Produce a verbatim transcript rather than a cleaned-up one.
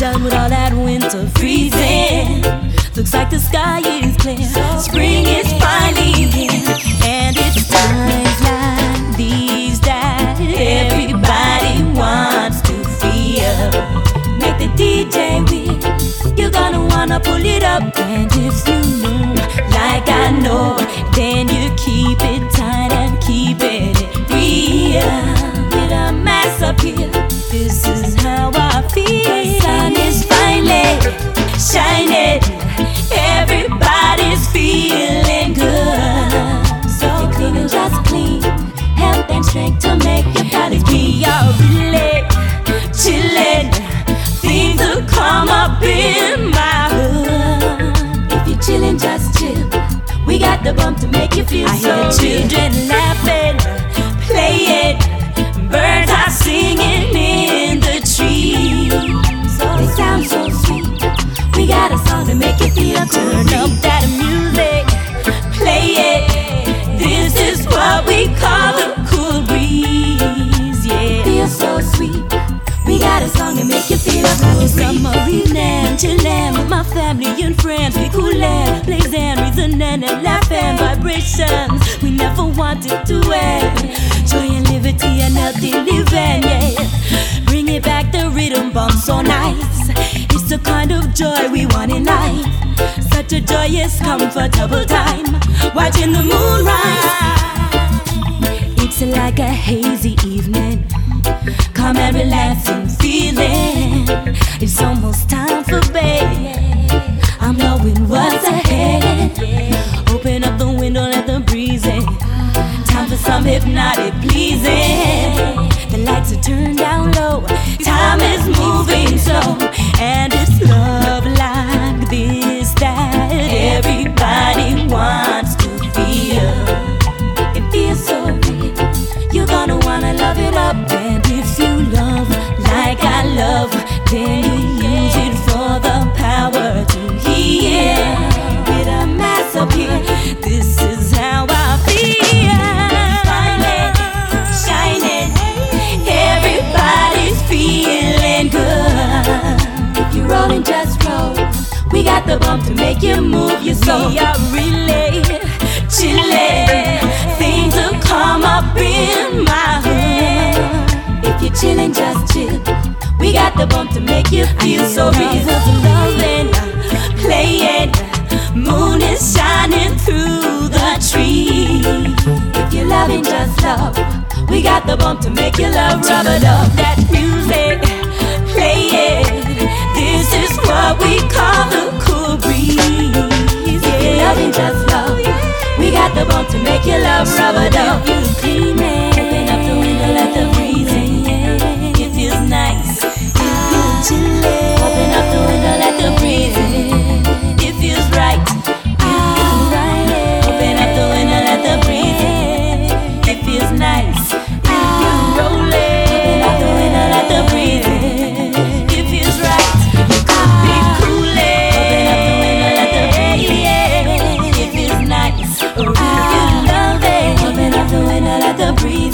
done with all that winter freezing. Looks like the sky is clear. Spring is finally here, and it's times like these that everybody wants to feel. Make the D J win. You're gonna wanna pull it up, and if you know, like I know, then you keep it tight and keep it real. With a mass up here, this is how I feel. The sun is finally shining. Everybody's feeling good. So if you're clean and just clean, health and strength to make your body be. You're really chillin'. Things will come up in my hood. If you're chillin', just chill. We got the bump to make you feel I so hear children laughing, playing, birds are singing in the trees. So they sound so sweet. We got a song to make you feel cool. Turn up that music, play it. This is what we call the cool breeze. Yeah, feels so sweet. We got a song to make you feel cool. Summer evening, chillin' with my family and friends. We coolin', blazing, reasoning and laughing. Vibrations we never wanted to end. Joy and liberty and healthy living. Yeah, bring it back, the rhythm bump so nice. It's the kind of joy we want in life. Such a joyous, comfortable time, watching the moon rise. It's like a hazy evening, calm and relaxing feeling. It's almost time for bed. I'm knowing what's ahead. Open up the window, let the breeze in. Time for some hypnotic pleasing. The lights are turned down low. Time is moving slow, and it's love like this that everybody wants to feel. It feels so real. You're gonna wanna love it up, and if you love like I love, then you use it for the power to heal. With a mass up here, this is how I feel. Finally shining, everybody's feeling good. If you're rolling, just roll. We got the bump to make you move your soul. We are really chillin'. Things will come up in my hood. If you're chillin', just chill. We got the bump to make you feel so real. Loving, playing, moon is shining through the trees. If you're loving, just love. We got the bump to make you love. Rubber dub that music, play it. This is what we call the cool breeze. If you're loving, just love. We got the bump to make you love. Rubber dub. If you're cleaning, open up the window, let the breeze in. It feels nice. If you're chillin', open up the window, let the breeze in. It feels right. It feels right. Open up the window, let the breeze in. It feels nice. If you're rollin', open up the window, let the breeze in. It feels right. You could be coolin', open up the window, let the breeze in. It feels nice. Or if you love it, open up the window, let the breeze